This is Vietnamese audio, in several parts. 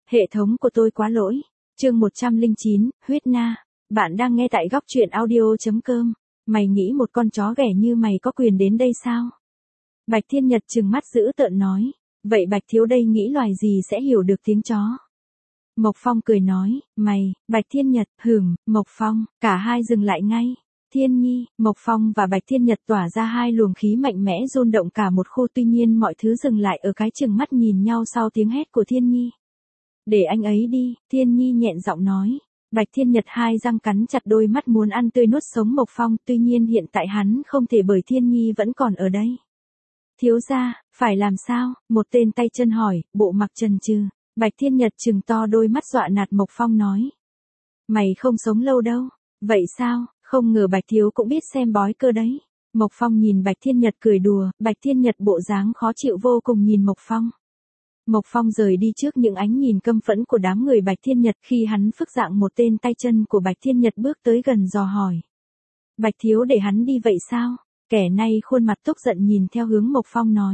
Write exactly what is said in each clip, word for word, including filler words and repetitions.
Hệ thống của tôi quá lỗi. Chương một trăm lẻ chín, huyết na. Bạn đang nghe tại góc truyện audio chấm com. Mày nghĩ một con chó ghẻ như mày có quyền đến đây sao? Bạch Thiên Nhật trừng mắt dữ tợn nói. Vậy Bạch thiếu đây nghĩ loài gì sẽ hiểu được tiếng chó? Mộc Phong cười nói, mày, Bạch Thiên Nhật, hửm, Mộc Phong, cả hai dừng lại ngay. Thiên Nhi, Mộc Phong và Bạch Thiên Nhật tỏa ra hai luồng khí mạnh mẽ rung động cả một khu, tuy nhiên mọi thứ dừng lại ở cái chừng mắt nhìn nhau sau tiếng hét của Thiên Nhi. Để anh ấy đi, Thiên Nhi nhẹn giọng nói. Bạch Thiên Nhật hai răng cắn chặt đôi mắt muốn ăn tươi nuốt sống Mộc Phong, tuy nhiên hiện tại hắn không thể bởi Thiên Nhi vẫn còn ở đây. Thiếu gia, phải làm sao? Một tên tay chân hỏi, bộ mặc chần chừ. Bạch Thiên Nhật trừng to đôi mắt dọa nạt Mộc Phong nói. Mày không sống lâu đâu. Vậy sao, không ngờ Bạch thiếu cũng biết xem bói cơ đấy. Mộc Phong nhìn Bạch Thiên Nhật cười đùa, Bạch Thiên Nhật bộ dáng khó chịu vô cùng nhìn Mộc Phong. Mộc Phong rời đi trước những ánh nhìn căm phẫn của đám người Bạch Thiên Nhật khi hắn phức dạng một tên tay chân của Bạch Thiên Nhật bước tới gần dò hỏi. Bạch thiếu để hắn đi vậy sao? Kẻ này khuôn mặt tức giận nhìn theo hướng Mộc Phong nói.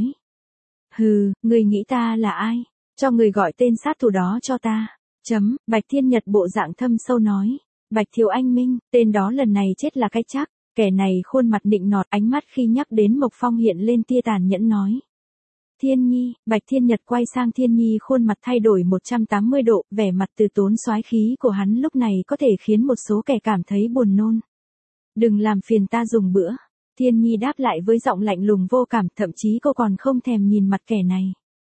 Hừ, người nghĩ ta là ai? Cho người gọi tên sát thủ đó cho ta. Chấm, Bạch Thiên Nhật bộ dạng thâm sâu nói. Bạch thiếu anh minh, tên đó lần này chết là cái chắc. Kẻ này khuôn mặt nịnh nọt, ánh mắt khi nhắc đến Mộc Phong hiện lên tia tàn nhẫn nói. Thiên Nhi, Bạch Thiên Nhật quay sang Thiên Nhi, khuôn mặt thay đổi một trăm tám mươi độ, vẻ mặt từ tốn soái khí của hắn lúc này có thể khiến một số kẻ cảm thấy buồn nôn. Đừng làm phiền ta dùng bữa. Thiên Nhi đáp lại với giọng lạnh lùng vô cảm, thậm chí cô còn không thèm nhìn mặt kẻ này.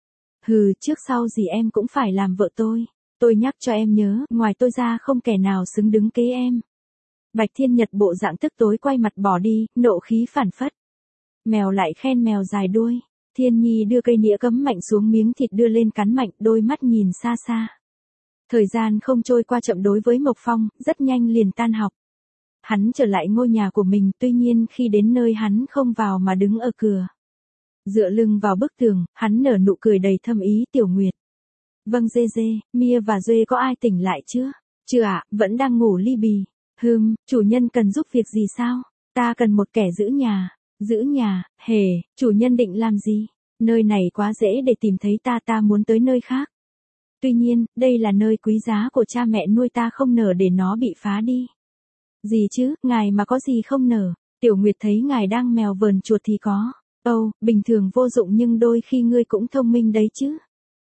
Hừ, trước sau gì em cũng phải làm vợ tôi. Tôi nhắc cho em nhớ, ngoài tôi ra không kẻ nào xứng đứng kế em. Bạch Thiên Nhật bộ dạng tức tối quay mặt bỏ đi, nộ khí phản phất. Mèo lại khen mèo dài đuôi. Thiên Nhi đưa cây nĩa cấm mạnh xuống miếng thịt đưa lên cắn mạnh, đôi mắt nhìn xa xa. Thời gian không trôi qua chậm đối với Mộc Phong, rất nhanh liền tan học. Hắn trở lại ngôi nhà của mình, tuy nhiên khi đến nơi hắn không vào mà đứng ở cửa. Dựa lưng vào bức tường, hắn nở nụ cười đầy thâm ý. Tiểu Nguyệt. Vâng dê dê, Mia và Duê có ai tỉnh lại chưa? Chưa ạ, vẫn đang ngủ li bì. Hừm, chủ nhân cần giúp việc gì sao? Ta cần một kẻ giữ nhà. Giữ nhà, hề, chủ nhân định làm gì? Nơi này quá dễ để tìm thấy ta, ta muốn tới nơi khác. Tuy nhiên, đây là nơi quý giá của cha mẹ nuôi ta, không nỡ để nó bị phá đi. Gì chứ, ngài mà có gì không nỡ? Tiểu Nguyệt thấy ngài đang mèo vờn chuột thì có. Âu, oh, bình thường vô dụng nhưng đôi khi ngươi cũng thông minh đấy chứ.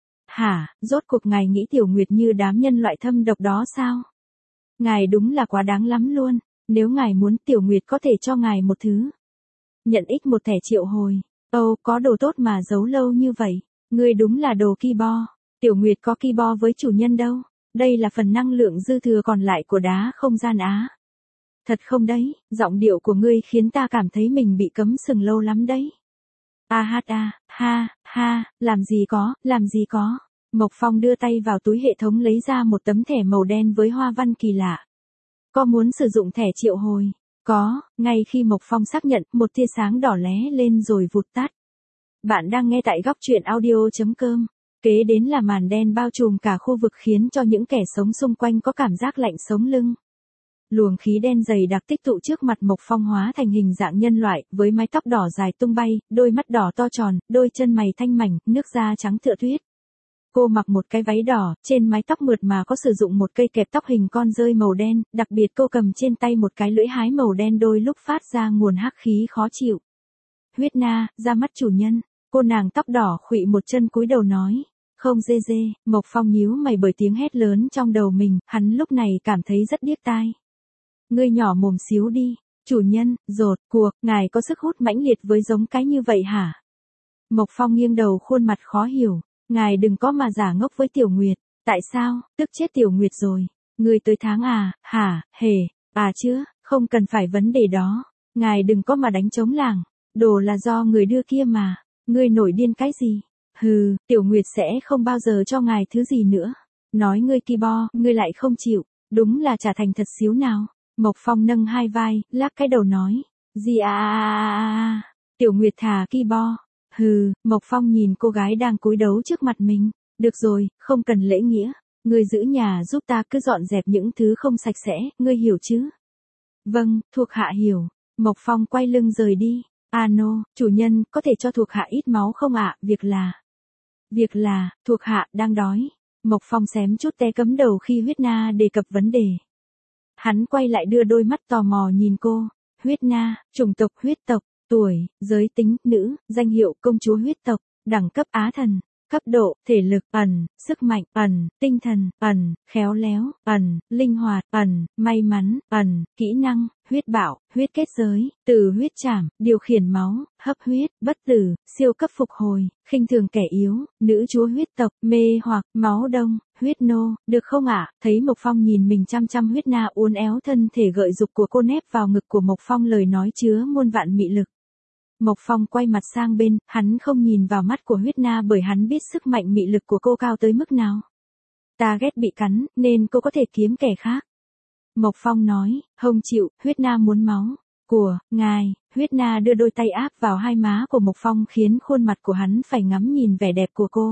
Hả, rốt cuộc ngài nghĩ Tiểu Nguyệt như đám nhân loại thâm độc đó sao? Ngài đúng là quá đáng lắm luôn. Nếu ngài muốn, Tiểu Nguyệt có thể cho ngài một thứ. Nhận ích một thẻ triệu hồi. Âu, oh, có đồ tốt mà giấu lâu như vậy. Ngươi đúng là đồ ki bo. Tiểu Nguyệt có ki bo với chủ nhân đâu. Đây là phần năng lượng dư thừa còn lại của đá không gian á. Thật không đấy, giọng điệu của ngươi khiến ta cảm thấy mình bị cấm sừng lâu lắm đấy. A hát a, ha, ha, làm gì có, làm gì có. Mộc Phong đưa tay vào túi hệ thống lấy ra một tấm thẻ màu đen với hoa văn kỳ lạ. Có muốn sử dụng thẻ triệu hồi? Có, ngay khi Mộc Phong xác nhận, một tia sáng đỏ lóe lên rồi vụt tắt. Bạn đang nghe tại góc truyện audio chấm com. Kế đến là màn đen bao trùm cả khu vực khiến cho những kẻ sống xung quanh có cảm giác lạnh sống lưng. Luồng khí đen dày đặc tích tụ trước mặt Mộc Phong hóa thành hình dạng nhân loại, với mái tóc đỏ dài tung bay, đôi mắt đỏ to tròn, đôi chân mày thanh mảnh, nước da trắng tựa tuyết. Cô mặc một cái váy đỏ, trên mái tóc mượt mà có sử dụng một cây kẹp tóc hình con dơi màu đen, đặc biệt cô cầm trên tay một cái lưỡi hái màu đen đôi lúc phát ra nguồn hắc khí khó chịu. Huyết na, ra mắt chủ nhân. Cô nàng tóc đỏ khuỵu một chân cúi đầu nói. Không dê dê, Mộc Phong nhíu mày bởi tiếng hét lớn trong đầu mình, hắn lúc này cảm thấy rất điếc tai. Ngươi nhỏ mồm xíu đi, chủ nhân, rột, cuộc, ngài có sức hút mãnh liệt với giống cái như vậy hả? Mộc Phong nghiêng đầu khuôn mặt khó hiểu, ngài đừng có mà giả ngốc với Tiểu Nguyệt, tại sao, tức chết Tiểu Nguyệt rồi, ngươi tới tháng à, hả, hề, à chưa, không cần phải vấn đề đó, ngài đừng có mà đánh trống làng, đồ là do người đưa kia mà, ngươi nổi điên cái gì? Hừ, Tiểu Nguyệt sẽ không bao giờ cho ngài thứ gì nữa, nói ngươi ki bo, ngươi lại không chịu, đúng là trả thành thật xíu nào. Mộc Phong nâng hai vai, lắc cái đầu nói. Gì à à à à, Tiểu Nguyệt thả ki bo. Hừ, Mộc Phong nhìn cô gái đang cúi đấu trước mặt mình. Được rồi, không cần lễ nghĩa. Ngươi giữ nhà giúp ta cứ dọn dẹp những thứ không sạch sẽ, ngươi hiểu chứ? Vâng, thuộc hạ hiểu. Mộc Phong quay lưng rời đi. Ano, chủ nhân, có thể cho thuộc hạ ít máu không ạ? Việc là... Việc là, thuộc hạ đang đói. Mộc Phong xém chút té cấm đầu khi Huyết Na đề cập vấn đề. Hắn quay lại đưa đôi mắt tò mò nhìn cô. Huyết Na, chủng tộc huyết tộc, tuổi, giới tính, nữ, danh hiệu công chúa huyết tộc, đẳng cấp Á thần, cấp độ, thể lực, ẩn, sức mạnh, ẩn, tinh thần, ẩn, khéo léo, ẩn, linh hoạt, ẩn, may mắn, ẩn, kỹ năng, huyết bạo, huyết kết giới, từ huyết trảm, điều khiển máu, hấp huyết, bất tử, siêu cấp phục hồi, khinh thường kẻ yếu, nữ chúa huyết tộc, mê hoặc, máu đông, huyết nô, được không ạ? Thấy Mộc Phong nhìn mình chăm chăm, Huyết Na uốn éo thân thể gợi dục của cô nép vào ngực của Mộc Phong, lời nói chứa muôn vạn mị lực. Mộc Phong quay mặt sang bên, hắn không nhìn vào mắt của Huyết Na bởi hắn biết sức mạnh mị lực của cô cao tới mức nào. Ta ghét bị cắn, nên cô có thể kiếm kẻ khác. Mộc Phong nói, hông chịu, Huyết Na muốn máu. Của, ngài, Huyết Na đưa đôi tay áp vào hai má của Mộc Phong khiến khuôn mặt của hắn phải ngắm nhìn vẻ đẹp của cô.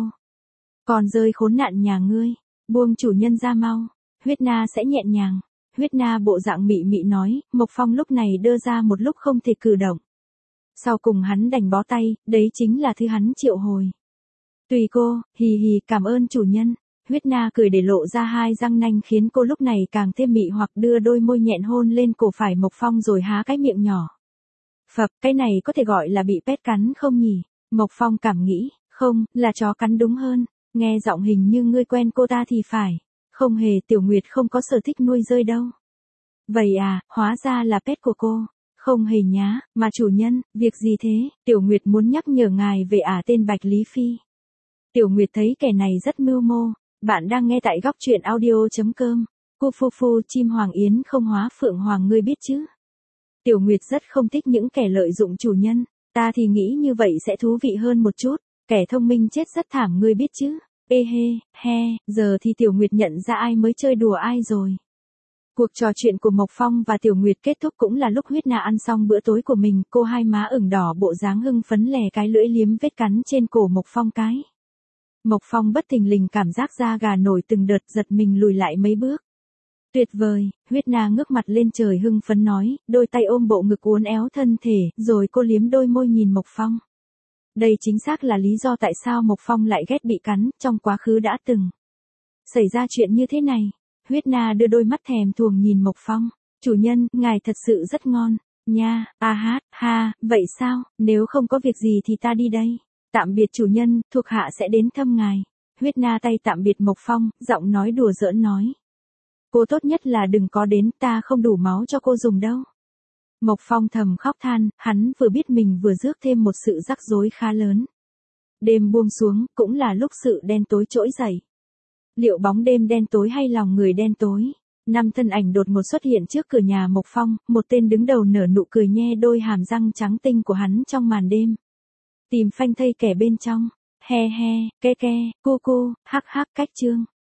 Còn rơi khốn nạn nhà ngươi, buông chủ nhân ra mau, Huyết Na sẽ nhẹ nhàng. Huyết Na bộ dạng mị mị nói, Mộc Phong lúc này đơ ra một lúc không thể cử động. Sau cùng hắn đành bó tay, đấy chính là thứ hắn triệu hồi. Tùy cô, hì hì, cảm ơn chủ nhân. Huyết Na cười để lộ ra hai răng nanh khiến cô lúc này càng thêm mị hoặc, đưa đôi môi nhẹn hôn lên cổ phải Mộc Phong rồi há cái miệng nhỏ. Phập, cái này có thể gọi là bị pet cắn không nhỉ? Mộc Phong cảm nghĩ, không, là chó cắn đúng hơn. Nghe giọng hình như ngươi quen cô ta thì phải. Không hề, Tiểu Nguyệt không có sở thích nuôi dơi đâu. Vậy à, hóa ra là pet của cô. Không hề nhá, mà chủ nhân, việc gì thế? Tiểu Nguyệt muốn nhắc nhở ngài về ả tên Bạch Lý Phi. Tiểu Nguyệt thấy kẻ này rất mưu mô. Bạn đang nghe tại góc truyện audio.com. Cu phu phu, chim hoàng yến không hóa phượng hoàng, ngươi biết chứ? Tiểu Nguyệt rất không thích những kẻ lợi dụng chủ nhân. Ta thì nghĩ như vậy sẽ thú vị hơn một chút. Kẻ thông minh chết rất thảm, ngươi biết chứ? Ê hê, he, giờ thì Tiểu Nguyệt nhận ra ai mới chơi đùa ai rồi. Cuộc trò chuyện của Mộc Phong và Tiểu Nguyệt kết thúc cũng là lúc Huyết Na ăn xong bữa tối của mình, cô hai má ửng đỏ, bộ dáng hưng phấn lè cái lưỡi liếm vết cắn trên cổ Mộc Phong cái. Mộc Phong bất thình lình cảm giác da gà nổi từng đợt, giật mình lùi lại mấy bước. Tuyệt vời, Huyết Na ngước mặt lên trời hưng phấn nói, đôi tay ôm bộ ngực uốn éo thân thể, rồi cô liếm đôi môi nhìn Mộc Phong. Đây chính xác là lý do tại sao Mộc Phong lại ghét bị cắn, trong quá khứ đã từng xảy ra chuyện như thế này. Huyết Na đưa đôi mắt thèm thuồng nhìn Mộc Phong. Chủ nhân, ngài thật sự rất ngon. Nha, a hát, ha, vậy sao, nếu không có việc gì thì ta đi đây. Tạm biệt chủ nhân, thuộc hạ sẽ đến thăm ngài. Huyết Na tay tạm biệt Mộc Phong, giọng nói đùa giỡn nói. Cô tốt nhất là đừng có đến, ta không đủ máu cho cô dùng đâu. Mộc Phong thầm khóc than, hắn vừa biết mình vừa rước thêm một sự rắc rối khá lớn. Đêm buông xuống, cũng là lúc sự đen tối trỗi dậy. Liệu bóng đêm đen tối hay lòng người đen tối? Năm thân ảnh đột ngột xuất hiện trước cửa nhà Mộc Phong, một tên đứng đầu nở nụ cười nhe đôi hàm răng trắng tinh của hắn trong màn đêm. Tìm phanh thây kẻ bên trong. He he, ke ke, cu cu, hắc hắc, cách chương.